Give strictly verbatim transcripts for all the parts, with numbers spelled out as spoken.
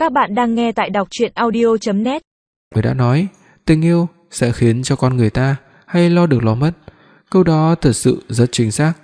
Các bạn đang nghe tại đọc truyện audio chấm net. Người đã nói, tình yêu sẽ khiến cho con người ta hay lo được lo mất. Câu đó thật sự rất chính xác.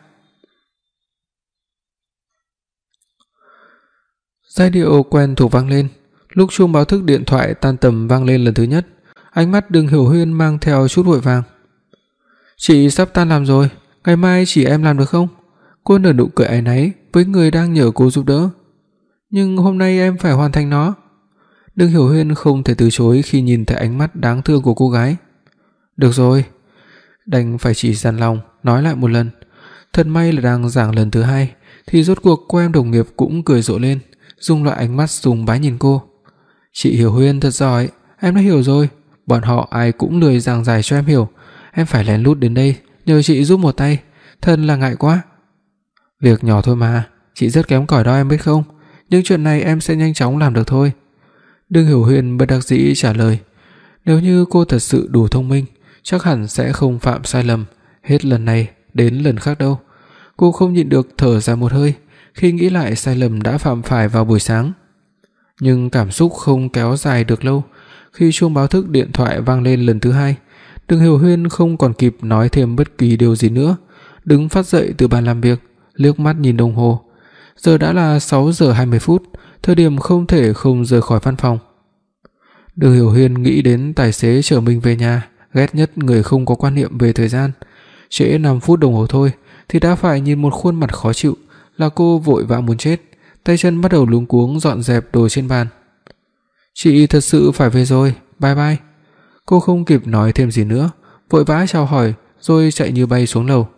Giai điệu quen thuộc vang lên. Lúc chuông báo thức điện thoại tan tầm vang lên lần thứ nhất, ánh mắt Đường Hiểu Huyên mang theo chút vội vàng. "Chị sắp tan làm rồi, ngày mai chỉ em làm được không?" Cô nở nụ cười áy náy với người đang nhờ cô giúp đỡ. "Nhưng hôm nay em phải hoàn thành nó." Đường Hiểu Huyên không thể từ chối khi nhìn thấy ánh mắt đáng thương của cô gái. "Được rồi." Đành phải chỉ dằn lòng nói lại một lần. Thật may là đang giảng lần thứ hai thì rốt cuộc cô em đồng nghiệp cũng cười rộ lên, dùng loại ánh mắt sùng bái nhìn cô. "Chị Hiểu Huyên thật giỏi, em đã hiểu rồi, bọn họ ai cũng lười giảng giải cho em hiểu, em phải lén lút đến đây nhờ chị giúp một tay, thật là ngại quá." "Việc nhỏ thôi mà, chị rất kém cỏi đó em biết không, nhưng chuyện này em sẽ nhanh chóng làm được thôi." Đường Hiểu Huyên bất đắc dĩ trả lời. Nếu như cô thật sự đủ thông minh, chắc hẳn sẽ không phạm sai lầm hết lần này đến lần khác đâu. Cô không nhịn được thở ra một hơi khi nghĩ lại sai lầm đã phạm phải vào buổi sáng. Nhưng cảm xúc không kéo dài được lâu. Khi chuông báo thức điện thoại vang lên lần thứ hai, Đường Hiểu Huyên không còn kịp nói thêm bất kỳ điều gì nữa, đứng phát dậy từ bàn làm việc, liếc mắt nhìn đồng hồ. Giờ đã là sáu giờ hai mươi phút, thời điểm không thể không rời khỏi văn phòng. Đường Hiểu Huyên nghĩ đến tài xế chở mình về nhà, ghét nhất người không có quan niệm về thời gian. Trễ năm phút đồng hồ thôi thì đã phải nhìn một khuôn mặt khó chịu, là cô vội vã muốn chết, tay chân bắt đầu luống cuống dọn dẹp đồ trên bàn. "Chị thật sự phải về rồi, bye bye." Cô không kịp nói thêm gì nữa, vội vã chào hỏi rồi chạy như bay xuống lầu.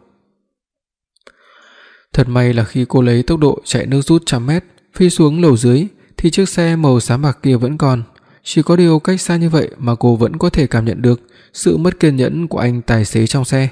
Thật may là khi cô lấy tốc độ chạy nước rút trăm mét phi xuống lầu dưới thì chiếc xe màu xám bạc kia vẫn còn. Chỉ có điều cách xa như vậy mà cô vẫn có thể cảm nhận được sự mất kiên nhẫn của anh tài xế trong xe.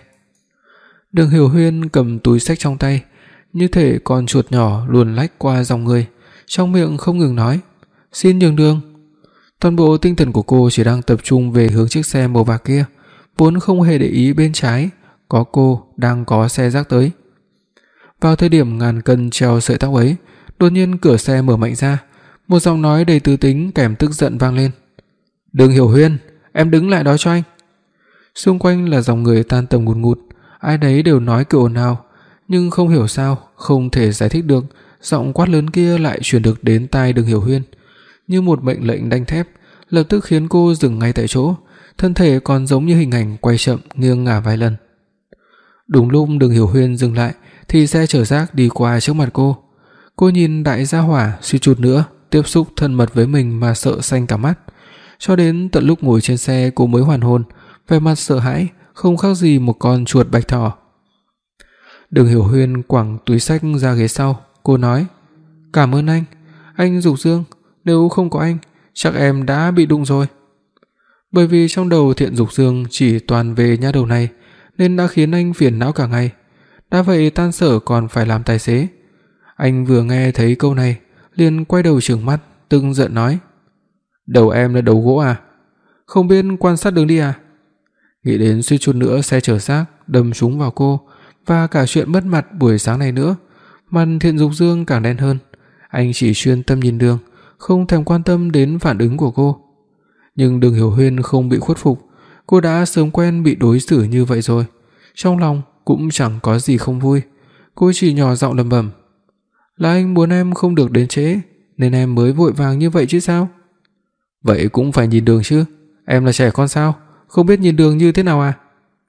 Đường Hiểu Huyên cầm túi xách trong tay, như thể con chuột nhỏ luồn lách qua dòng người, trong miệng không ngừng nói: "Xin nhường đường." Toàn bộ tinh thần của cô chỉ đang tập trung về hướng chiếc xe màu bạc kia, vốn không hề để ý bên trái có cô đang có xe rác tới. Vào thời điểm ngàn cân treo sợi tóc ấy, đột nhiên cửa xe mở mạnh ra, một giọng nói đầy tư tính kèm tức giận vang lên: "Đường Hiểu Huyên, em đứng lại đó cho anh." Xung quanh là dòng người tan tầm ngùn ngụt, ai đấy đều nói kiểu ồn ào, nhưng không hiểu sao, không thể giải thích được, giọng quát lớn kia lại truyền được đến tai Đường Hiểu Huyên, như một mệnh lệnh đanh thép, lập tức khiến cô dừng ngay tại chỗ, thân thể còn giống như hình ảnh quay chậm nghiêng ngả vài lần. Đúng lúc Đường Hiểu Huyên dừng lại thì xe chở rác đi qua trước mặt cô. Cô nhìn đại gia hỏa suýt chút nữa tiếp xúc thân mật với mình mà sợ xanh cả mắt. Cho đến tận lúc ngồi trên xe cô mới hoàn hồn, vẻ mặt sợ hãi không khác gì một con chuột bạch thỏ. Đường Hiểu Huyên quẳng túi xách ra ghế sau, cô nói: "Cảm ơn anh, anh Dục Dương, nếu không có anh, chắc em đã bị đụng rồi." Bởi vì trong đầu Thiện Dục Dương chỉ toàn về nha đầu này, nên đã khiến anh phiền não cả ngày. Đã vậy tan sở còn phải làm tài xế. Anh vừa nghe thấy câu này, liền quay đầu trừng mắt, tức giận nói: "Đầu em là đầu gỗ à? Không biết quan sát đường đi à?" Nghĩ đến suýt chút nữa xe chở xác đâm trúng vào cô và cả chuyện mất mặt buổi sáng này nữa, mặt Thiện Dục Dương càng đen hơn. Anh chỉ chuyên tâm nhìn đường, không thèm quan tâm đến phản ứng của cô. Nhưng Đường Hiểu Huyên không bị khuất phục, cô đã sớm quen bị đối xử như vậy rồi, trong lòng cũng chẳng có gì không vui. Cô chỉ nhỏ giọng lẩm bẩm: "Là anh muốn em không được đến trễ nên em mới vội vàng như vậy chứ sao?" "Vậy cũng phải nhìn đường chứ, em là trẻ con sao, không biết nhìn đường như thế nào à?"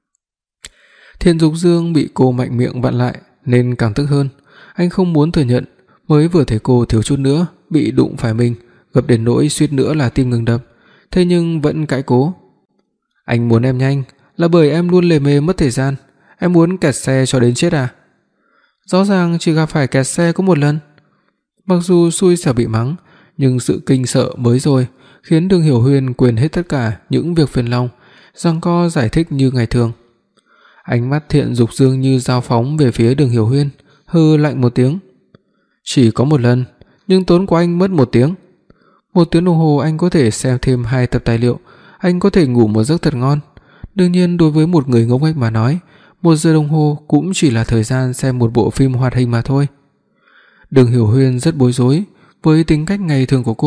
Thiện Dục Dương bị cô mạnh miệng vặn lại nên càng tức hơn. Anh không muốn thừa nhận, mới vừa thấy cô thiếu chút nữa bị đụng phải mình, gấp đến nỗi suýt nữa là tim ngừng đập, thế nhưng vẫn cãi cố: "Anh muốn em nhanh là bởi em luôn lề mề mất thời gian, em muốn kẹt xe cho đến chết à?" Rõ ràng chỉ gặp phải kẹt xe có một lần. Mặc dù xui xẻo bị mắng, nhưng sự kinh sợ mới rồi khiến Đường Hiểu Huyên quên hết tất cả những việc phiền lòng, giằng co giải thích như ngày thường. Ánh mắt Thiện Dục Dương như dao phóng về phía Đường Hiểu Huyên, hừ lạnh một tiếng: "Chỉ có một lần, nhưng tốn của anh mất một tiếng. Một tiếng đồng hồ anh có thể xem thêm hai tập tài liệu, anh có thể ngủ một giấc thật ngon. Đương nhiên đối với một người ngốc nghếch mà nói, một giờ đồng hồ cũng chỉ là thời gian xem một bộ phim hoạt hình mà thôi." Đường Hiểu Huyên rất bối rối với tính cách ngày thường của cô,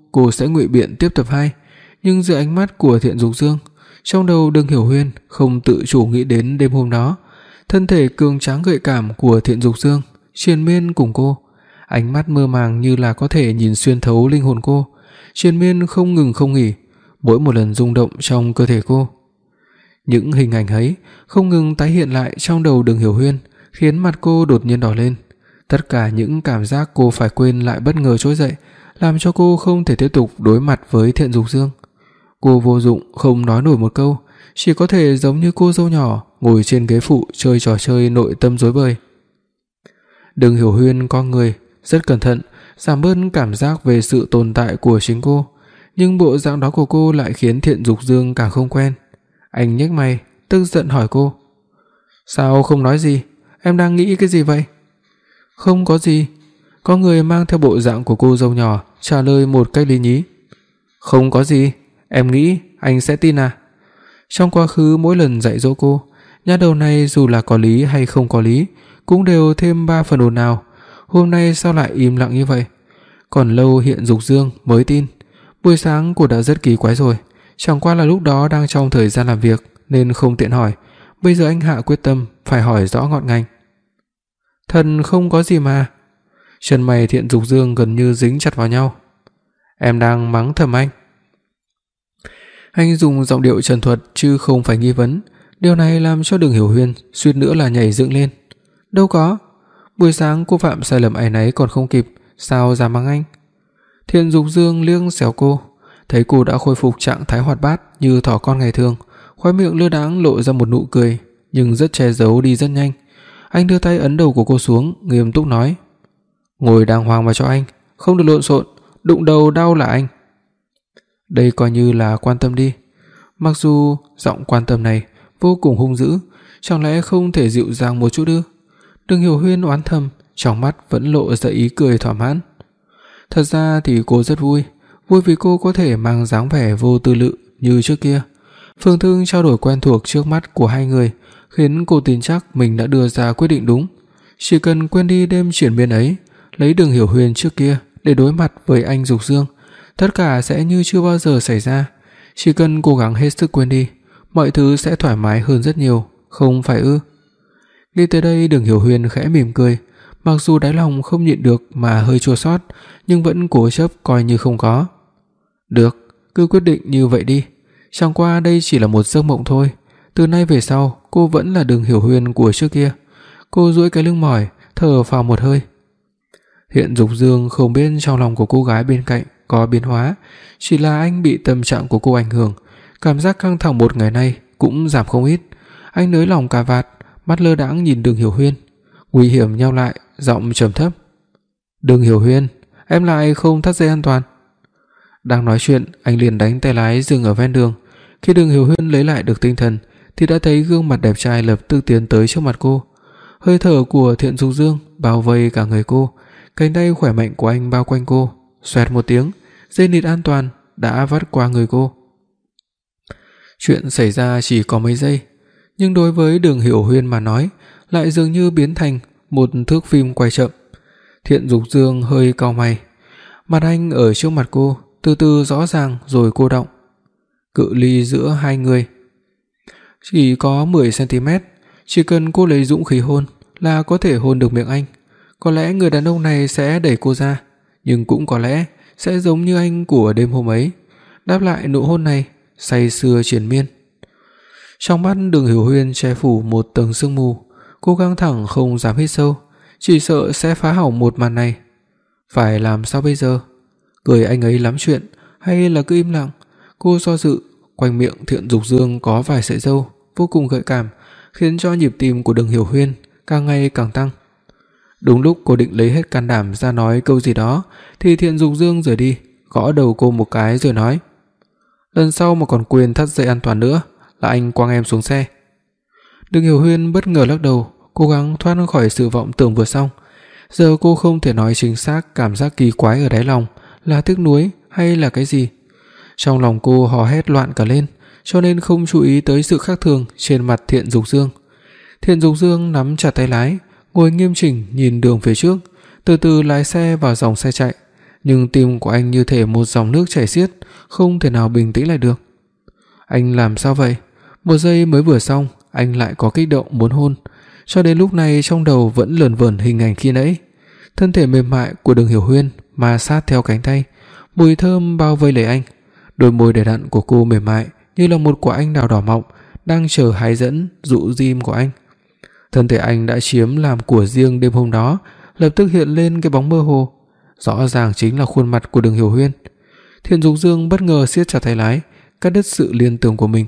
cô sẽ ngụy biện tiếp tập hai, nhưng dưới ánh mắt của Thiện Dục Dương, trong đầu Đường Hiểu Huyên không tự chủ nghĩ đến đêm hôm đó, thân thể cường tráng gợi cảm của Thiện Dục Dương triền miên cùng cô, ánh mắt mơ màng như là có thể nhìn xuyên thấu linh hồn cô, triền miên không ngừng không nghỉ, mỗi một lần rung động trong cơ thể cô. Những hình ảnh ấy không ngừng tái hiện lại trong đầu Đường Hiểu Huyên, khiến mặt cô đột nhiên đỏ lên. Tất cả những cảm giác cô phải quên lại bất ngờ trỗi dậy, làm cho cô không thể tiếp tục đối mặt với Thiện Dục Dương. Cô vô dụng không nói nổi một câu, chỉ có thể giống như cô dâu nhỏ ngồi trên ghế phụ chơi trò chơi nội tâm rối bời. Đường Hiểu Huyên con người rất cẩn thận, giảm bớt cảm giác về sự tồn tại của chính cô, nhưng bộ dạng đó của cô lại khiến Thiện Dục Dương càng không quen. Anh nhếch mày, tức giận hỏi cô: "Sao không nói gì? Em đang nghĩ cái gì vậy?" "Không có gì." Có người mang theo bộ dạng của cô dâu nhỏ trả lời một cách lý nhí. "Không có gì? Em nghĩ anh sẽ tin à?" Trong quá khứ mỗi lần dạy dỗ cô, nha đầu này dù là có lý hay không có lý cũng đều thêm ba phần ồn ào. Hôm nay sao lại im lặng như vậy? Còn lâu Hiện Dục Dương mới tin. Buổi sáng cô đã rất kỳ quái rồi, chẳng qua là lúc đó đang trong thời gian làm việc nên không tiện hỏi. Bây giờ anh hạ quyết tâm phải hỏi rõ ngọn ngành. "Thần không có gì mà." Chân mày Thiện Dục Dương gần như dính chặt vào nhau. "Em đang mắng thầm anh." Anh dùng giọng điệu trần thuật chứ không phải nghi vấn, điều này làm cho Đường Hiểu Huyên suýt nữa là nhảy dựng lên. "Đâu có, buổi sáng cô phạm sai lầm áy náy còn không kịp, sao dám mắng anh?" Thiện Dục Dương liếc xéo cô, thấy cô đã khôi phục trạng thái hoạt bát như thỏ con ngày thường, khóe miệng lơ đãng lộ ra một nụ cười, nhưng rất che giấu đi rất nhanh. Anh đưa tay ấn đầu của cô xuống, nghiêm túc nói: "Ngồi đàng hoàng mà cho anh, không được lộn xộn, đụng đầu đau là anh." Đây coi như là quan tâm đi. Mặc dù giọng quan tâm này vô cùng hung dữ, chẳng lẽ không thể dịu dàng một chút ư? Đường Hiểu Huyên oán thầm, trong mắt vẫn lộ ra ý cười thỏa mãn. Thật ra thì cô rất vui, vui vì cô có thể mang dáng vẻ vô tư lự như trước kia. Phương thức trao đổi quen thuộc trước mắt của hai người khiến cô tin chắc mình đã đưa ra quyết định đúng. Chỉ cần quên đi đêm triển miên ấy, lấy Đường Hiểu Huyên trước kia để đối mặt với anh Dục Dương, tất cả sẽ như chưa bao giờ xảy ra. Chỉ cần cố gắng hết sức quên đi, mọi thứ sẽ thoải mái hơn rất nhiều, không phải ư? Nghĩ tới đây, Đường Hiểu Huyên khẽ mỉm cười, mặc dù đáy lòng không nhịn được mà hơi chua xót, nhưng vẫn cố chấp coi như không có. "Được, cứ quyết định như vậy đi. Chẳng qua đây chỉ là một giấc mộng thôi. Từ nay về sau, cô vẫn là Đường Hiểu Huyên của trước kia." Cô duỗi cái lưng mỏi, thở phào một hơi. Hiện Dục Dương không biết trong lòng của cô gái bên cạnh có biến hóa, chỉ là anh bị tâm trạng của cô ảnh hưởng, cảm giác căng thẳng một ngày nay cũng giảm không ít. Anh nới lỏng cà vạt, mắt lơ đãng nhìn Đường Hiểu Huyên, nguy hiểm nheo lại, giọng trầm thấp: "Đường Hiểu Huyên, em lại không thắt dây an toàn." Đang nói chuyện, anh liền đánh tay lái dừng ở ven đường. Khi Đường Hiểu Huyên lấy lại được tinh thần thì đã thấy gương mặt đẹp trai lập tức tiến tới trước mặt cô. Hơi thở của Thiện Dục Dương bao vây cả người cô, cánh tay khỏe mạnh của anh bao quanh cô. Xoẹt một tiếng, dây nịt an toàn đã vắt qua người cô. Chuyện xảy ra chỉ có mấy giây, nhưng đối với Đường Hiểu Huyên mà nói lại dường như biến thành một thước phim quay chậm. Thiện Dục Dương hơi cau mày, mặt anh ở trước mặt cô từ từ rõ ràng rồi cô đọng. Cự ly giữa hai người chỉ có mười xăng ti mét, chỉ cần cô lấy dũng khí hôn là có thể hôn được miệng anh. Có lẽ người đàn ông này sẽ đẩy cô ra, nhưng cũng có lẽ sẽ giống như anh của đêm hôm ấy, đáp lại nụ hôn này say sưa triền miên. Trong mắt Đường Hiểu Huyên che phủ một tầng sương mù, cô căng thẳng không dám hít sâu, chỉ sợ sẽ phá hỏng một màn này. Phải làm sao bây giờ? Cười anh ấy lắm chuyện hay là cứ im lặng? Cô do dự, quanh miệng Thiện Dục Dương có vài sợi râu vô cùng gợi cảm, khiến cho nhịp tim của Đường Hiểu Huyên càng ngày càng tăng. Đúng lúc cô định lấy hết can đảm ra nói câu gì đó thì Thiện Dục Dương rời đi, gõ đầu cô một cái rồi nói: "Lần sau mà còn quên thắt dây an toàn nữa là anh quăng em xuống xe." Đường Hiểu Huyên bất ngờ lắc đầu, cố gắng thoát khỏi sự vọng tưởng vừa xong. Giờ cô không thể nói chính xác cảm giác kỳ quái ở đáy lòng là tiếc nuối hay là cái gì. Trong lòng cô hò hét loạn cả lên, cho nên không chú ý tới sự khác thường trên mặt Thiện Dục Dương. Thiện Dục Dương nắm chặt tay lái, ngồi nghiêm chỉnh nhìn đường phía trước, từ từ lái xe vào dòng xe chạy. nhưng tim của anh như thể một dòng nước chảy xiết, không thể nào bình tĩnh lại được. Anh làm sao vậy? Một giây mới vừa xong, anh lại có kích động muốn hôn, cho đến lúc này trong đầu vẫn lởn vởn hình ảnh khi nãy. Thân thể mềm mại của Đường Hiểu Huyên ma sát theo cánh tay, mùi thơm bao vây lấy anh. Đôi môi đầy đặn của cô mềm mại như là một quả anh đào đỏ mọng đang chờ hái dẫn dụ diêm của anh. Thân thể anh đã chiếm làm của riêng đêm hôm đó, lập tức hiện lên cái bóng mơ hồ, rõ ràng chính là khuôn mặt của Đường Hiểu Huyên. Thiện Dục Dương bất ngờ siết chặt tay lái, cắt đứt sự liên tưởng của mình.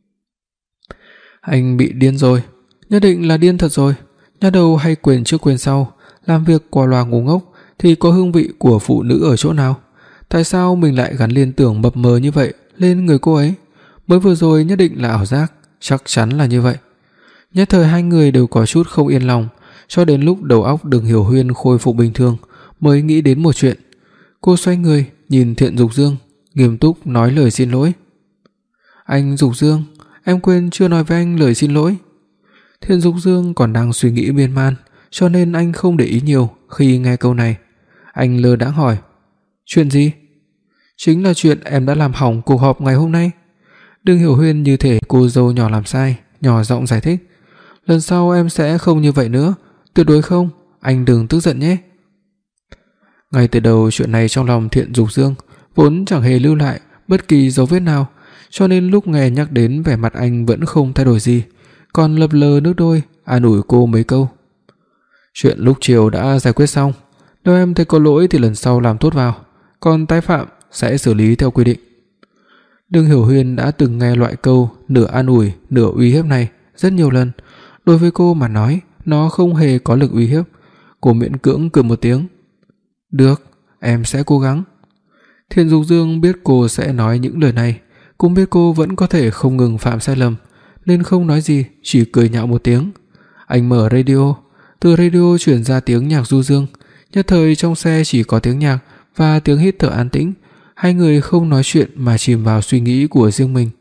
Anh bị điên rồi, nhất định là điên thật rồi. Nhà đầu hay quên trước quên sau, làm việc qua loa ngu ngốc thì có hương vị của phụ nữ ở chỗ nào? Tại sao mình lại gắn liên tưởng mập mờ như vậy lên người cô ấy? Mới vừa rồi nhất định là ảo giác, chắc chắn là như vậy. Nhất thời hai người đều có chút không yên lòng, cho đến lúc đầu óc Đường Hiểu Huyên khôi phục bình thường mới nghĩ đến một chuyện. Cô xoay người nhìn Thiện Dục Dương, nghiêm túc nói lời xin lỗi. Anh Dục Dương, em quên chưa nói với anh lời xin lỗi. Thiện Dục Dương còn đang suy nghĩ miên man, cho nên anh không để ý nhiều khi nghe câu này. Anh lơ đãng hỏi, chuyện gì? Chính là chuyện em đã làm hỏng cuộc họp ngày hôm nay. Đường Hiểu Huyên như thể cô dâu nhỏ làm sai, nhỏ giọng giải thích. Lần sau em sẽ không như vậy nữa, tuyệt đối không, anh đừng tức giận nhé. Ngay từ đầu chuyện này trong lòng Thiện Dục Dương vốn chẳng hề lưu lại bất kỳ dấu vết nào, cho nên lúc nghe nhắc đến vẻ mặt anh vẫn không thay đổi gì, còn lập lờ nước đôi an ủi cô mấy câu. Chuyện lúc chiều đã giải quyết xong, nếu em thấy có lỗi thì lần sau làm tốt vào, còn tái phạm sẽ xử lý theo quy định. Đường Hiểu Huyên đã từng nghe loại câu nửa an ủi nửa uy hiếp này rất nhiều lần. Đối với cô mà nói, nó không hề có lực uy hiếp. Cô miễn cưỡng cười một tiếng. Được, em sẽ cố gắng. Thiện Dục Dương biết cô sẽ nói những lời này, cũng biết cô vẫn có thể không ngừng phạm sai lầm, nên không nói gì, chỉ cười nhạo một tiếng. Anh mở radio, từ radio truyền ra tiếng nhạc du dương. Nhất thời trong xe chỉ có tiếng nhạc và tiếng hít thở an tĩnh. Hai người không nói chuyện mà chìm vào suy nghĩ của riêng mình.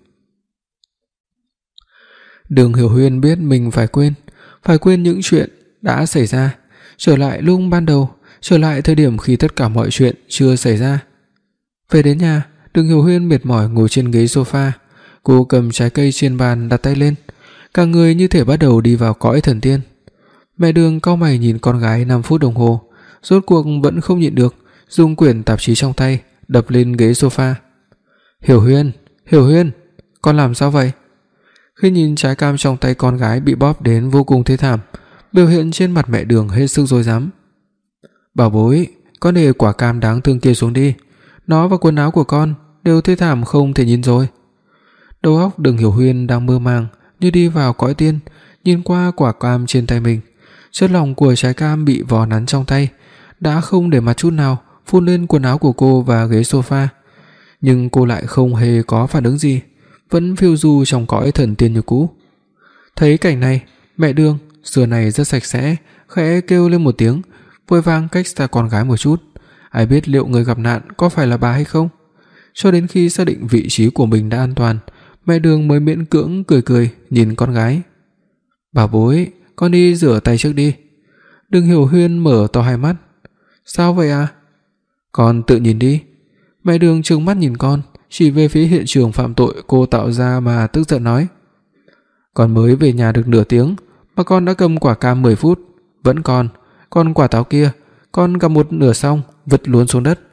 Đường Hiểu Huyên biết mình phải quên, phải quên những chuyện đã xảy ra, trở lại lúc ban đầu, trở lại thời điểm khi tất cả mọi chuyện chưa xảy ra. Về đến nhà, Đường Hiểu Huyên mệt mỏi ngồi trên ghế sofa, cô cầm trái cây trên bàn đặt tay lên, cả người như thể bắt đầu đi vào cõi thần tiên. Mẹ Đường cau mày nhìn con gái năm phút đồng hồ, rốt cuộc vẫn không nhịn được, dùng quyển tạp chí trong tay đập lên ghế sofa. Hiểu Huyên, Hiểu Huyên, con làm sao vậy? Khi nhìn trái cam trong tay con gái bị bóp đến vô cùng thê thảm, biểu hiện trên mặt mẹ Đường hết sức rối rắm. Bảo bối, con để quả cam đáng thương kia xuống đi, nó và quần áo của con đều thê thảm không thể nhìn rồi. Đầu óc Đường Hiểu Huyên đang mơ màng như đi vào cõi tiên, nhìn qua quả cam trên tay mình. Chất lỏng của trái cam bị vò nắn trong tay đã không để mặt chút nào phun lên quần áo của cô và ghế sofa, nhưng cô lại không hề có phản ứng gì, vẫn phiêu du trong cõi thần tiên như cũ. Thấy cảnh này, mẹ Đường xưa này rất sạch sẽ, khẽ kêu lên một tiếng, vội vàng cách xa con gái một chút. Ai biết liệu người gặp nạn có phải là bà hay không? Cho đến khi xác định vị trí của mình đã an toàn, mẹ Đường mới miễn cưỡng cười cười nhìn con gái. Bảo bối, con đi rửa tay trước đi. Đường Hiểu Huyên mở to hai mắt. Sao vậy à? Con tự nhìn đi. Mẹ Đường trừng mắt nhìn con, chỉ về phía hiện trường phạm tội cô tạo ra mà tức giận nói. Con mới về nhà được nửa tiếng mà con đã cầm quả cam mười phút, vẫn còn, còn quả táo kia, con cầm một nửa xong, vứt luôn xuống đất.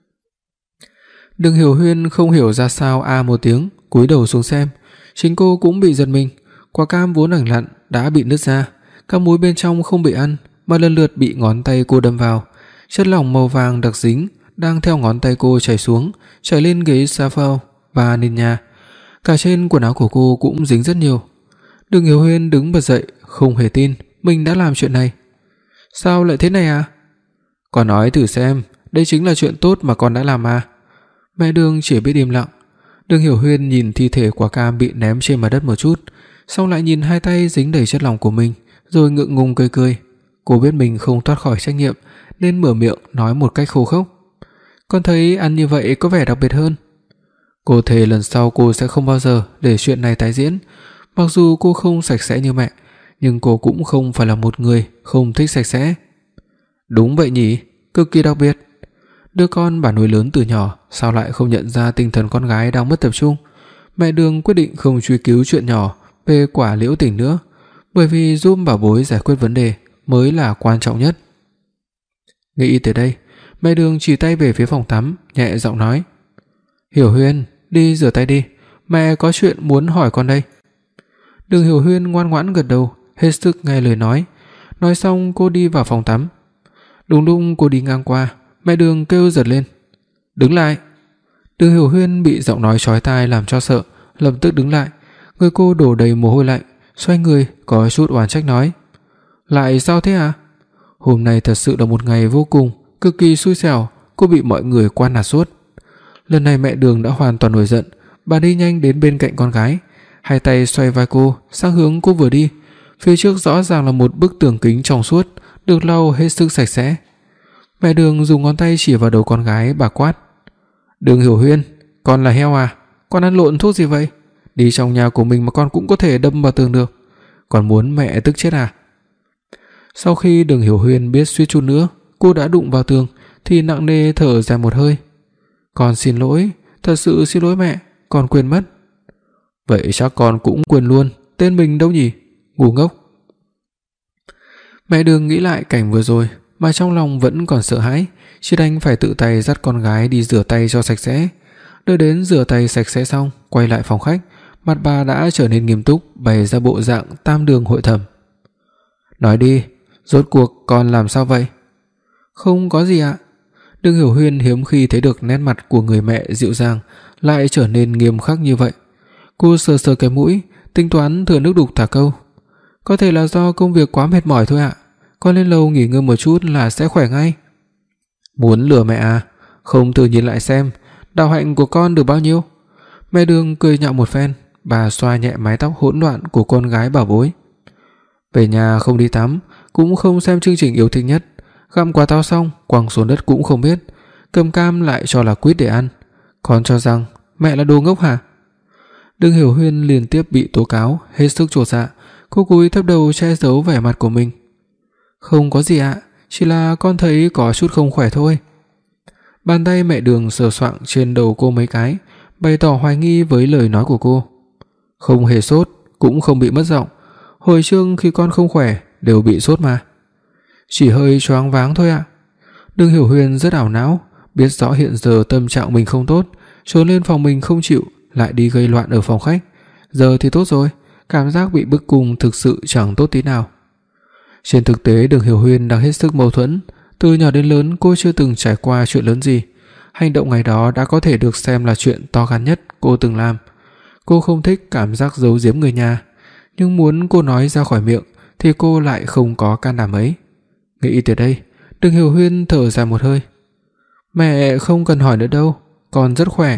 Đường Hiểu Huyên không hiểu ra sao a một tiếng, cúi đầu xuống xem, chính cô cũng bị giật mình, quả cam vốn lành lặn đã bị nứt ra, các múi bên trong không bị ăn mà lần lượt bị ngón tay cô đâm vào, chất lỏng màu vàng đặc dính đang theo ngón tay cô chảy xuống, chảy lên ghế sofa và nền nhà. Cả trên quần áo của cô cũng dính rất nhiều. Đường Hiểu Huyên đứng bật dậy, không hề tin mình đã làm chuyện này. Sao lại thế này à? Con nói thử xem, đây chính là chuyện tốt mà con đã làm à? Mẹ Đường chỉ biết im lặng. Đường Hiểu Huyên nhìn thi thể quả cam bị ném trên mặt đất một chút, xong lại nhìn hai tay dính đầy chất lỏng của mình, rồi ngượng ngùng cười cười. Cô biết mình không thoát khỏi trách nhiệm nên mở miệng nói một cách khô khốc. Con thấy ăn như vậy có vẻ đặc biệt hơn. Cô thề lần sau cô sẽ không bao giờ để chuyện này tái diễn. Mặc dù cô không sạch sẽ như mẹ, nhưng cô cũng không phải là một người không thích sạch sẽ. Đúng vậy nhỉ, cực kỳ đặc biệt. Đứa con bà nuôi lớn từ nhỏ, sao lại không nhận ra tinh thần con gái đang mất tập trung? Mẹ Đường quyết định không truy cứu chuyện nhỏ về quả liễu tình nữa, bởi vì giúp bảo bối giải quyết vấn đề mới là quan trọng nhất. Nghĩ tới đây, mẹ Đường chỉ tay về phía phòng tắm, nhẹ giọng nói: "Hiểu Huyên, đi rửa tay đi, mẹ có chuyện muốn hỏi con đây." Đường Hiểu Huyên ngoan ngoãn gật đầu, hết sức nghe lời nói. Nói xong cô đi vào phòng tắm. Đúng lúc cô đi ngang qua, mẹ Đường kêu giật lên: "Đứng lại!" Đường Hiểu Huyên bị giọng nói chói tai làm cho sợ, lập tức đứng lại. Người cô đổ đầy mồ hôi lạnh, xoay người có chút oán trách nói: "Lại sao thế à? Hôm nay thật sự là một ngày vô cùng, cực kỳ xui xẻo, cô bị mọi người quan nạt suốt." Lần này mẹ Đường đã hoàn toàn nổi giận, bà đi nhanh đến bên cạnh con gái, hai tay xoay vai cô sang hướng cô vừa đi. Phía trước rõ ràng là một bức tường kính trong suốt, được lau hết sức sạch sẽ. Mẹ Đường dùng ngón tay chỉ vào đầu con gái, bà quát: "Đường Hiểu Huyên, con là heo à? Con ăn lộn thuốc gì vậy? Đi trong nhà của mình mà con cũng có thể đâm vào tường được. Còn muốn mẹ tức chết à?" Sau khi Đường Hiểu Huyên biết suýt chút nữa cô đã đụng vào tường thì nặng nề thở dài một hơi: "Con xin lỗi, thật sự xin lỗi mẹ, con quên mất." "Vậy chắc con cũng quên luôn tên mình đâu nhỉ? Ngu ngốc." Mẹ Đường nghĩ lại cảnh vừa rồi mà trong lòng vẫn còn sợ hãi, chỉ đành phải tự tay dắt con gái đi rửa tay cho sạch sẽ. Đợi đến rửa tay sạch sẽ xong, quay lại phòng khách, mặt bà đã trở nên nghiêm túc, bày ra bộ dạng tam đường hội thẩm. "Nói đi, rốt cuộc con làm sao vậy?" "Không có gì ạ." Đường Hiểu Huyên hiếm khi thấy được nét mặt của người mẹ dịu dàng lại trở nên nghiêm khắc như vậy. Cô sờ sờ cái mũi, tính toán thừa nước đục thả câu: "Có thể là do công việc quá mệt mỏi thôi ạ. Con lên lầu nghỉ ngơi một chút là sẽ khỏe ngay." "Muốn lừa mẹ à? Không thử nhìn lại xem đạo hạnh của con được bao nhiêu?" Mẹ Đường cười nhạo một phen, bà xoa nhẹ mái tóc hỗn loạn của con gái bảo bối. "Về nhà không đi tắm, cũng không xem chương trình yêu thích nhất, gặm quả táo xong quăng xuống đất cũng không biết, cầm cam lại cho là quýt để ăn. Con cho rằng mẹ là đồ ngốc hả?" Đường Hiểu Huyên liên tiếp bị tố cáo, hết sức chột dạ, cô cúi thấp đầu che giấu vẻ mặt của mình. "Không có gì ạ, chỉ là con thấy có chút không khỏe thôi." Bàn tay mẹ Đường sờ soạng trên đầu cô mấy cái, bày tỏ hoài nghi với lời nói của cô. "Không hề sốt, cũng không bị mất giọng. Hồi trước khi con không khỏe đều bị sốt mà." "Chỉ hơi choáng váng thôi ạ." Đường Hiểu Huyên rất ảo não, biết rõ hiện giờ tâm trạng mình không tốt, trốn lên phòng mình không chịu, lại đi gây loạn ở phòng khách. Giờ thì tốt rồi, cảm giác bị bức cung thực sự chẳng tốt tí nào. Trên thực tế Đường Hiểu Huyên đang hết sức mâu thuẫn, từ nhỏ đến lớn cô chưa từng trải qua chuyện lớn gì. Hành động ngày đó đã có thể được xem là chuyện to gan nhất cô từng làm. Cô không thích cảm giác giấu giếm người nhà, nhưng muốn cô nói ra khỏi miệng thì cô lại không có can đảm ấy. Nghĩ tới đây, Đường Hiểu Huyên thở dài một hơi. "Mẹ không cần hỏi nữa đâu, con rất khỏe."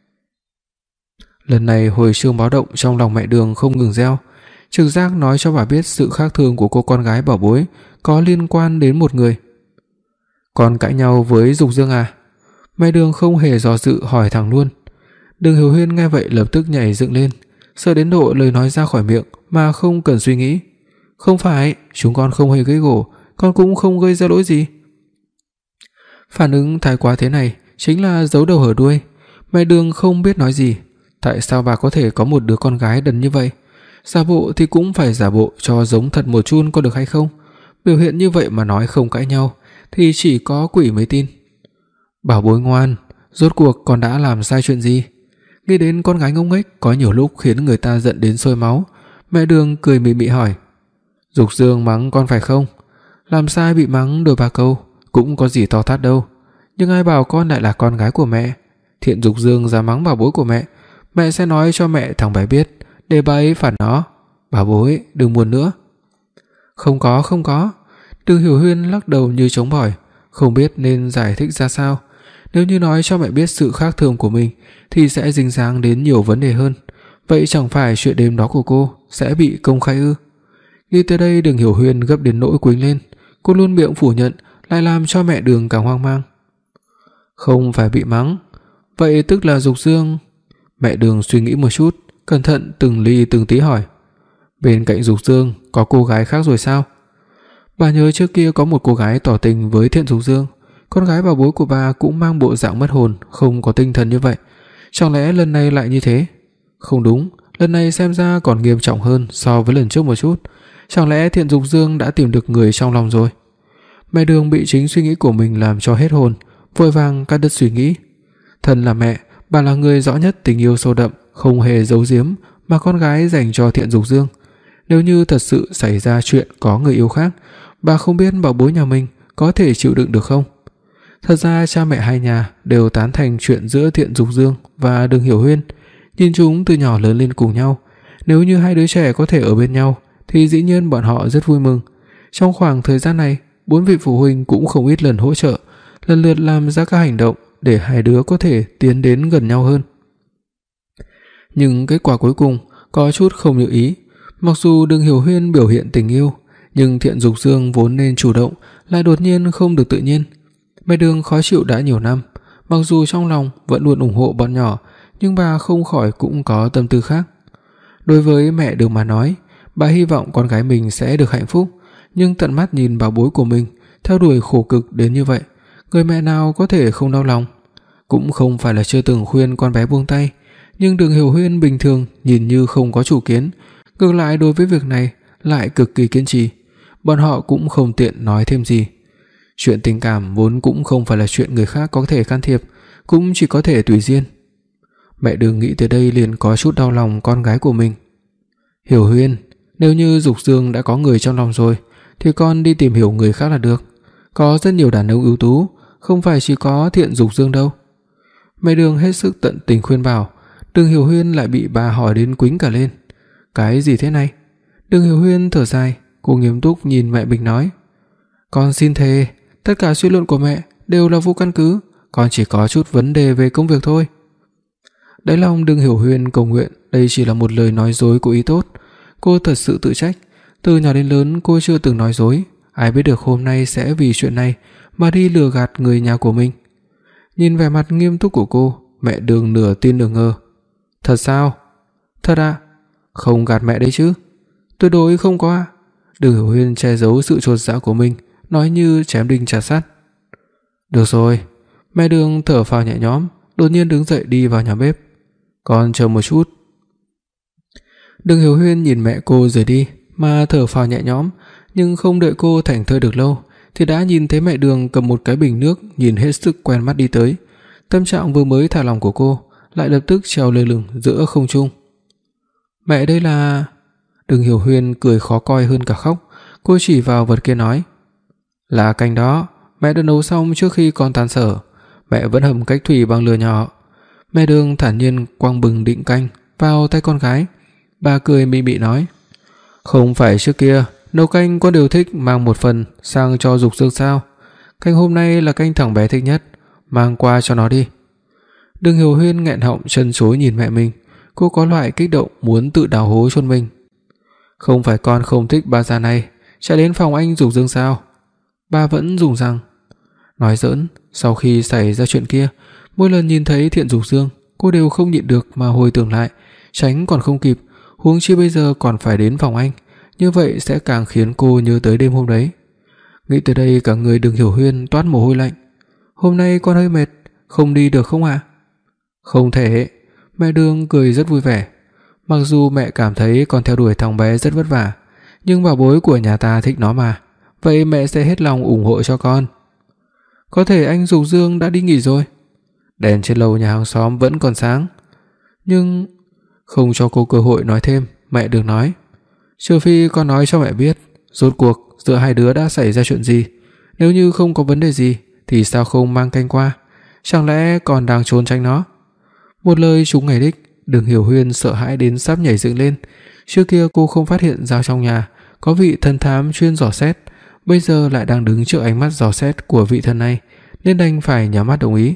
Lần này hồi chuông báo động trong lòng mẹ Đường không ngừng reo, trực giác nói cho bà biết sự khác thường của cô con gái bảo bối có liên quan đến một người. "Con cãi nhau với Dục Dương à?" Mẹ Đường không hề do dự hỏi thẳng luôn. Đường Hiểu Huyên nghe vậy lập tức nhảy dựng lên, sợ đến độ lời nói ra khỏi miệng mà không cần suy nghĩ. "Không phải, chúng con không hề gây gổ, con cũng không gây ra lỗi gì." Phản ứng thái quá thế này chính là giấu đầu hở đuôi. Mẹ Đường không biết nói gì. Tại sao bà có thể có một đứa con gái đần như vậy? Giả bộ thì cũng phải giả bộ cho giống thật một chút có được hay không? Biểu hiện như vậy mà nói không cãi nhau thì chỉ có quỷ mới tin. "Bảo bối ngoan, rốt cuộc con đã làm sai chuyện gì?" Nghĩ đến con gái ngông nghếch có nhiều lúc khiến người ta giận đến sôi máu, mẹ Đường cười mỉm mị hỏi: "Dục Dương mắng con phải không? Làm sai bị mắng đôi ba câu cũng có gì to tát đâu, nhưng ai bảo con lại là con gái của mẹ. Thiện Dục Dương ra mắng bảo bối của mẹ, mẹ sẽ nói cho mẹ thằng bé biết để bà ấy phạt nó. Bảo bối đừng buồn nữa." "Không có, không có." Đường Hiểu Huyên lắc đầu như chống bỏi, không biết nên giải thích ra sao. Nếu như nói cho mẹ biết sự khác thường của mình thì sẽ dính dáng đến nhiều vấn đề hơn, vậy chẳng phải chuyện đêm đó của cô sẽ bị công khai ư? Nghĩ tới đây Đường Hiểu Huyên gấp đến nỗi quýnh lên, cô luôn miệng phủ nhận lại làm cho mẹ Đường càng hoang mang. "Không phải bị mắng, vậy tức là Dục Dương?" Mẹ Đường suy nghĩ một chút, cẩn thận từng ly từng tí hỏi: "Bên cạnh Dục Dương có cô gái khác rồi sao?" Bà nhớ trước kia có một cô gái tỏ tình với Thiện Dục Dương, Con gái bảo bối của bà cũng mang bộ dạng mất hồn, không có tinh thần như vậy. Chẳng lẽ lần này lại như thế? Không đúng, lần này xem ra còn nghiêm trọng hơn so với lần trước một chút. Chẳng lẽ Thiện Dục Dương đã tìm được người trong lòng rồi? Mẹ Đường bị chính suy nghĩ của mình làm cho hết hồn, vội vàng cắt đứt suy nghĩ. Thân là mẹ, bà là người rõ nhất tình yêu sâu đậm, không hề giấu giếm mà con gái dành cho Thiện Dục Dương. Nếu như thật sự xảy ra chuyện có người yêu khác, bà không biết bảo bối nhà mình có thể chịu đựng được không? Thật ra cha mẹ hai nhà đều tán thành chuyện giữa Thiện Dục Dương và Đường Hiểu Huyên, nhìn chúng từ nhỏ lớn lên cùng nhau, nếu như hai đứa trẻ có thể ở bên nhau thì dĩ nhiên bọn họ rất vui mừng. Trong khoảng thời gian này, bốn vị phụ huynh cũng không ít lần hỗ trợ, lần lượt làm ra các hành động để hai đứa có thể tiến đến gần nhau hơn. Nhưng kết quả cuối cùng có chút không như ý. Mặc dù Đường Hiểu Huyên biểu hiện tình yêu, nhưng Thiện Dục Dương vốn nên chủ động lại đột nhiên không được tự nhiên. Mẹ Đường khó chịu đã nhiều năm, mặc dù trong lòng vẫn luôn ủng hộ bọn nhỏ, nhưng bà không khỏi cũng có tâm tư khác. Đối với mẹ Đường mà nói, bà hy vọng con gái mình sẽ được hạnh phúc, nhưng tận mắt nhìn bảo bối của mình theo đuổi khổ cực đến như vậy, người mẹ nào có thể không đau lòng. Cũng không phải là chưa từng khuyên con bé buông tay, nhưng Đường Hiểu Huyên bình thường nhìn như không có chủ kiến, ngược lại đối với việc này lại cực kỳ kiên trì. Bọn họ cũng không tiện nói thêm gì. Chuyện tình cảm vốn cũng không phải là chuyện người khác có thể can thiệp, cũng chỉ có thể tùy duyên. Mẹ Đường nghĩ tới đây liền có chút đau lòng con gái của mình. Hiểu Huyên, nếu như Dục Dương đã có người trong lòng rồi thì con đi tìm hiểu người khác là được. Có rất nhiều đàn ông ưu tú, không phải chỉ có Thiện Dục Dương đâu. Mẹ Đường hết sức tận tình khuyên bảo. Đường Hiểu Huyên lại bị bà hỏi đến quĩnh cả lên. Cái gì thế này? Đường Hiểu Huyên thở dài, cô nghiêm túc nhìn mẹ mình nói: Con xin thề, tất cả suy luận của mẹ đều là vô căn cứ, con chỉ có chút vấn đề về công việc thôi. Đáy lòng Đường Hiểu Huyên cầu nguyện đây chỉ là một lời nói dối của ý tốt. Cô thật sự tự trách, từ nhỏ đến lớn cô chưa từng nói dối, ai biết được hôm nay sẽ vì chuyện này mà đi lừa gạt người nhà của mình. Nhìn vẻ mặt nghiêm túc của cô, mẹ Đường nửa tin nửa ngờ. Thật sao? Thật à? Không gạt mẹ đấy chứ? Tuyệt đối không có à? Đường Hiểu Huyên che giấu sự chột dạ của mình, nói như chém đinh chặt sắt. Được rồi. Mẹ Đường thở phào nhẹ nhõm, đột nhiên đứng dậy đi vào nhà bếp. Con chờ một chút. Đường Hiểu Huyên nhìn mẹ cô rời đi mà thở phào nhẹ nhõm, nhưng không đợi cô thảnh thơi được lâu thì đã nhìn thấy mẹ Đường cầm một cái bình nước nhìn hết sức quen mắt đi tới. Tâm trạng vừa mới thả lỏng của cô lại lập tức treo lơ lửng giữa không trung. Mẹ, đây là... Đường Hiểu Huyên cười khó coi hơn cả khóc, cô chỉ vào vật kia nói: Là canh đó, mẹ đã nấu xong trước khi con tan sở, mẹ vẫn hầm cách thủy bằng lửa nhỏ. Mẹ Đường thản nhiên quăng bừng định canh vào tay con gái. Bà cười mị mị nói: Không phải trước kia nấu canh con đều thích mang một phần sang cho Dục Dương sao? Canh hôm nay là canh thằng bé thích nhất, mang qua cho nó đi. Đường Hiểu Huyên nghẹn họng chân chối nhìn mẹ mình, cô có loại kích động muốn tự đào hố chôn mình. Không phải con không thích bà già này, chạy đến phòng anh Dục Dương sao? Bà vẫn dùng rằng. Nói giỡn, sau khi xảy ra chuyện kia, mỗi lần nhìn thấy Thiện Dục Dương, cô đều không nhịn được mà hồi tưởng lại, tránh còn không kịp, huống chi bây giờ còn phải đến phòng anh, như vậy sẽ càng khiến cô nhớ tới đêm hôm đấy. Nghĩ tới đây cả người Đường Hiểu Huyên toát mồ hôi lạnh. Hôm nay con hơi mệt, không đi được không ạ? À? Không thể. Mẹ Đường cười rất vui vẻ. Mặc dù mẹ cảm thấy con theo đuổi thằng bé rất vất vả, nhưng bảo bối của nhà ta thích nó mà, vậy mẹ sẽ hết lòng ủng hộ cho con. Có thể anh Dục Dương đã đi nghỉ rồi. Đèn trên lầu nhà hàng xóm vẫn còn sáng. Nhưng... Không cho cô cơ hội nói thêm, mẹ Đường nói: Trừ phi con nói cho mẹ biết rốt cuộc giữa hai đứa đã xảy ra chuyện gì. Nếu như không có vấn đề gì thì sao không mang canh qua? Chẳng lẽ còn đang trốn tránh nó? Một lời trúng ngày đích. Đường Hiểu Huyên sợ hãi đến sắp nhảy dựng lên. Trước kia cô không phát hiện ra trong nhà có vị thần thám chuyên dò xét, bây giờ lại đang đứng trước ánh mắt dò xét của vị thần này, nên đành phải nhắm mắt đồng ý.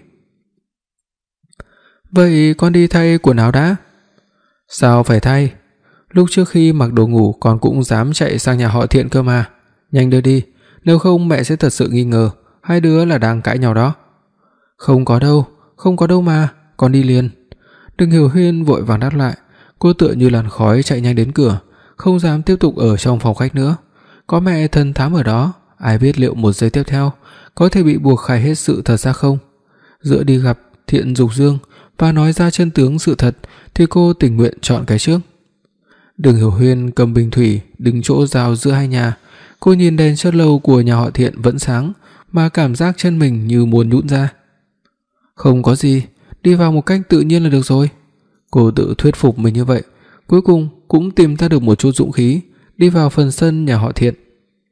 Vậy con đi thay quần áo đã. Sao phải thay? Lúc trước khi mặc đồ ngủ con cũng dám chạy sang nhà họ Thiện cơ mà. Nhanh đưa đi, nếu không mẹ sẽ thật sự nghi ngờ hai đứa là đang cãi nhau đó. Không có đâu, không có đâu mà, con đi liền. Đường Hiểu Huyên vội vàng đáp lại. Cô tựa như làn khói chạy nhanh đến cửa, không dám tiếp tục ở trong phòng khách nữa. Có mẹ thần thám ở đó, ai biết liệu một giây tiếp theo có thể bị buộc khai hết sự thật ra không? Giữa đi gặp Thiện Dục Dương và nói ra chân tướng sự thật thì cô tình nguyện chọn cái trước. Đường Hiểu Huyên cầm bình thủy đứng chỗ giao giữa hai nhà. Cô nhìn đèn chớp lâu của nhà họ Thiện vẫn sáng mà cảm giác chân mình như muốn nhũn ra. Không có gì, đi vào một cách tự nhiên là được rồi. Cô tự thuyết phục mình như vậy, cuối cùng cũng tìm ra được một chút dũng khí, đi vào phần sân nhà họ Thiện.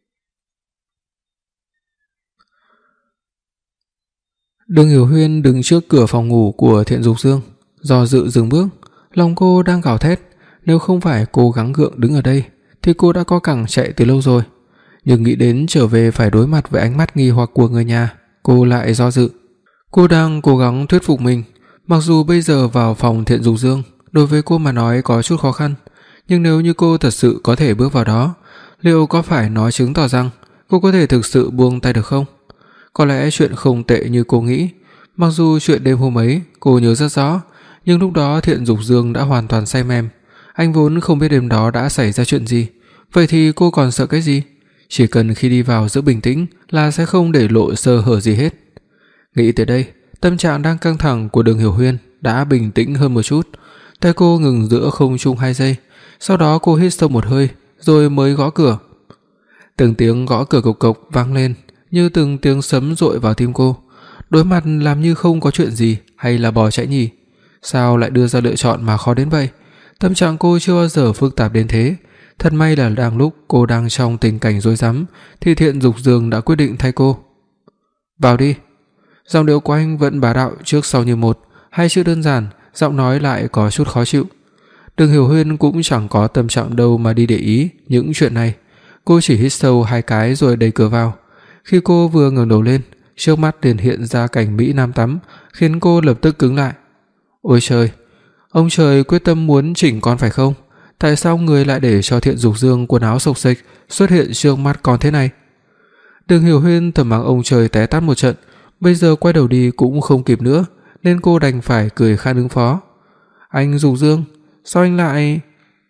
Đường Hiểu Huyên đứng trước cửa phòng ngủ của Thiện Dục Dương, do dự dừng bước, lòng cô đang gào thét, nếu không phải cố gắng gượng đứng ở đây thì cô đã có cẳng chạy từ lâu rồi. Nhưng nghĩ đến trở về phải đối mặt với ánh mắt nghi hoặc của người nhà, cô lại do dự. Cô đang cố gắng thuyết phục mình, mặc dù bây giờ vào phòng Thiện Dục Dương đối với cô mà nói có chút khó khăn, nhưng nếu như cô thật sự có thể bước vào đó, liệu có phải nó chứng tỏ rằng cô có thể thực sự buông tay được không? Có lẽ chuyện không tệ như cô nghĩ, mặc dù chuyện đêm hôm ấy cô nhớ rất rõ, nhưng lúc đó Thiện Dục Dương đã hoàn toàn say mềm, anh vốn không biết đêm đó đã xảy ra chuyện gì, vậy thì cô còn sợ cái gì? Chỉ cần khi đi vào giữ bình tĩnh là sẽ không để lộ sơ hở gì hết. Nghĩ tới đây, tâm trạng đang căng thẳng của Đường Hiểu Huyên đã bình tĩnh hơn một chút. Tay cô ngừng giữa không trung hai giây, sau đó cô hít sâu một hơi rồi mới gõ cửa. Từng tiếng gõ cửa cộc cộc vang lên như từng tiếng sấm dội vào tim cô. Đối mặt làm như không có chuyện gì hay là bỏ chạy nhỉ? Sao lại đưa ra lựa chọn mà khó đến vậy? Tâm trạng cô chưa bao giờ phức tạp đến thế. Thật may là đang lúc cô đang trong tình cảnh rối rắm thì Thiện Dục Dương đã quyết định thay cô. "Vào đi." Giọng điệu của anh vẫn bá đạo trước sau như một, hai chữ đơn giản, giọng nói lại có chút khó chịu. Đường Hiểu Huyên cũng chẳng có tâm trạng đâu mà đi để ý những chuyện này. Cô chỉ hít sâu hai cái rồi đẩy cửa vào. Khi cô vừa ngẩng đầu lên, trước mắt liền hiện ra cảnh mỹ nam tắm, khiến cô lập tức cứng lại. Ôi trời, ông trời quyết tâm muốn chỉnh con phải không? Tại sao người lại để cho Thiện Dục Dương quần áo xộc xệch xuất hiện trước mắt con thế này? Đường Hiểu Huyên thầm mắng ông trời té tát một trận, bây giờ quay đầu đi cũng không kịp nữa, nên cô đành phải cười khan ứng phó. "Anh Dục Dương, sao anh lại..."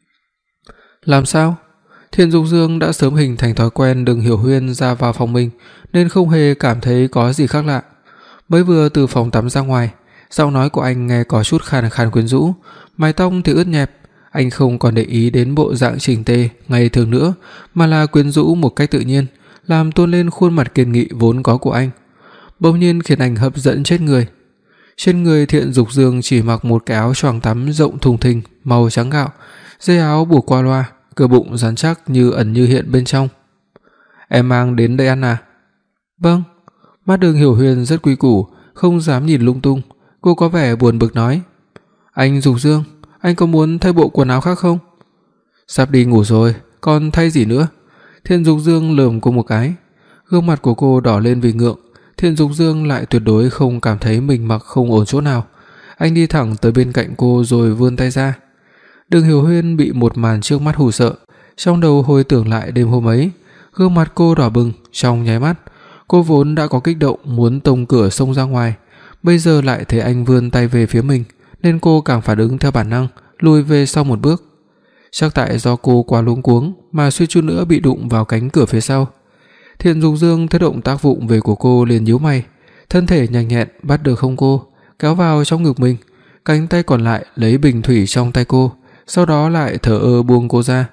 "Làm sao?" Thiện Dục Dương đã sớm hình thành thói quen Đường Hiểu Huyên ra vào phòng mình, nên không hề cảm thấy có gì khác lạ. Mới vừa từ phòng tắm ra ngoài, giọng nói của anh nghe có chút khàn khàn quyến rũ, mái tóc thì ướt nhẹp. Anh không còn để ý đến bộ dạng chỉnh tề ngày thường nữa, mà là quyến rũ một cách tự nhiên, làm tôn lên khuôn mặt kiên nghị vốn có của anh, bỗng nhiên khiến anh hấp dẫn chết người. Trên người Thiện Dục Dương chỉ mặc một cái áo choàng tắm rộng thùng thình màu trắng gạo, dây áo buộc qua loa, cơ bụng rắn chắc như ẩn như hiện bên trong. "Em mang đến đây ăn à?" "Vâng." Mắt Đường Hiểu Huyên rất quy củ, không dám nhìn lung tung. Cô có vẻ buồn bực nói: "Anh Dục Dương, anh có muốn thay bộ quần áo khác không?" "Sắp đi ngủ rồi, còn thay gì nữa?" Thiện Dục Dương lườm cô một cái. Gương mặt của cô đỏ lên vì ngượng. Thiện Dục Dương lại tuyệt đối không cảm thấy mình mặc không ổn chỗ nào. Anh đi thẳng tới bên cạnh cô rồi vươn tay ra. Đường Hiểu Huyên bị một màn trước mắt hù sợ, trong đầu hồi tưởng lại đêm hôm ấy, gương mặt cô đỏ bừng trong nháy mắt. Cô vốn đã có kích động muốn tông cửa xông ra ngoài, bây giờ lại thấy anh vươn tay về phía mình, nên cô càng phản ứng theo bản năng, lùi về sau một bước. Chắc tại do cô quá luống cuống mà suýt chút nữa bị đụng vào cánh cửa phía sau. Thiện Dục Dương thấy động tác vụng về của cô liền nhíu mày, thân thể nhanh nhẹn bắt được hông cô, kéo vào trong ngực mình, cánh tay còn lại lấy bình thủy trong tay cô, sau đó lại thờ ơ buông cô ra.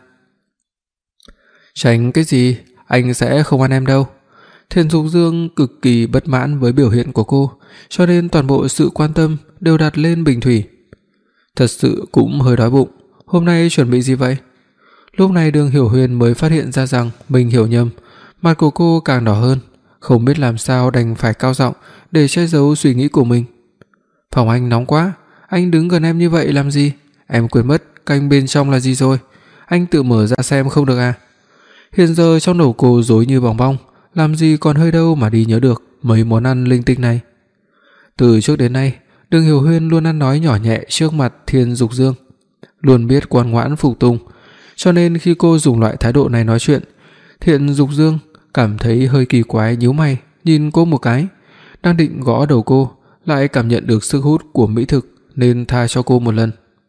"Tránh cái gì, anh sẽ không ăn em đâu." Thiện Dục Dương cực kỳ bất mãn với biểu hiện của cô, cho nên toàn bộ sự quan tâm đều đặt lên bình thủy. Thật sự cũng hơi đói bụng, hôm nay chuẩn bị gì vậy? Lúc này Đường Hiểu Huyên mới phát hiện ra rằng mình hiểu nhầm, mặt của cô càng đỏ hơn, không biết làm sao đành phải cao giọng để che giấu suy nghĩ của mình. "Phòng anh nóng quá, anh đứng gần em như vậy làm gì? Em quên mất canh bên trong là gì rồi, anh tự mở ra xem không được à?" Hiện giờ trong đầu cô rối như bòng bong, làm gì còn hơi đâu mà đi nhớ được mấy món ăn linh tinh này. Từ trước đến nay, Đường Hiểu Huyên luôn ăn nói nhỏ nhẹ trước mặt Thiện Dục Dương, luôn biết ngoan ngoãn phục tùng, cho nên khi cô dùng loại thái độ này nói chuyện, Thiện Dục Dương cảm thấy hơi kỳ quái, nhíu mày nhìn cô một cái, đang định gõ đầu cô, lại cảm nhận được sức hút của mỹ thực nên tha cho cô một lần.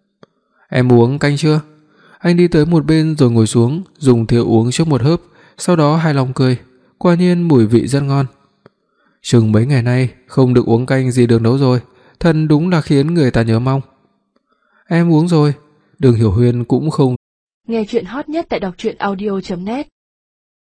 "Em uống canh chưa?" Anh đi tới một bên rồi ngồi xuống, dùng thìa uống trước một hớp, sau đó hài lòng cười, quả nhiên mùi vị rất ngon. Chừng mấy ngày nay không được uống canh gì đường nấu rồi, thần đúng là khiến người ta nhớ mong. Em uống rồi. Đường Hiểu Huyên cũng không. Nghe truyện hot nhất tại đọc truyện audio chấm net.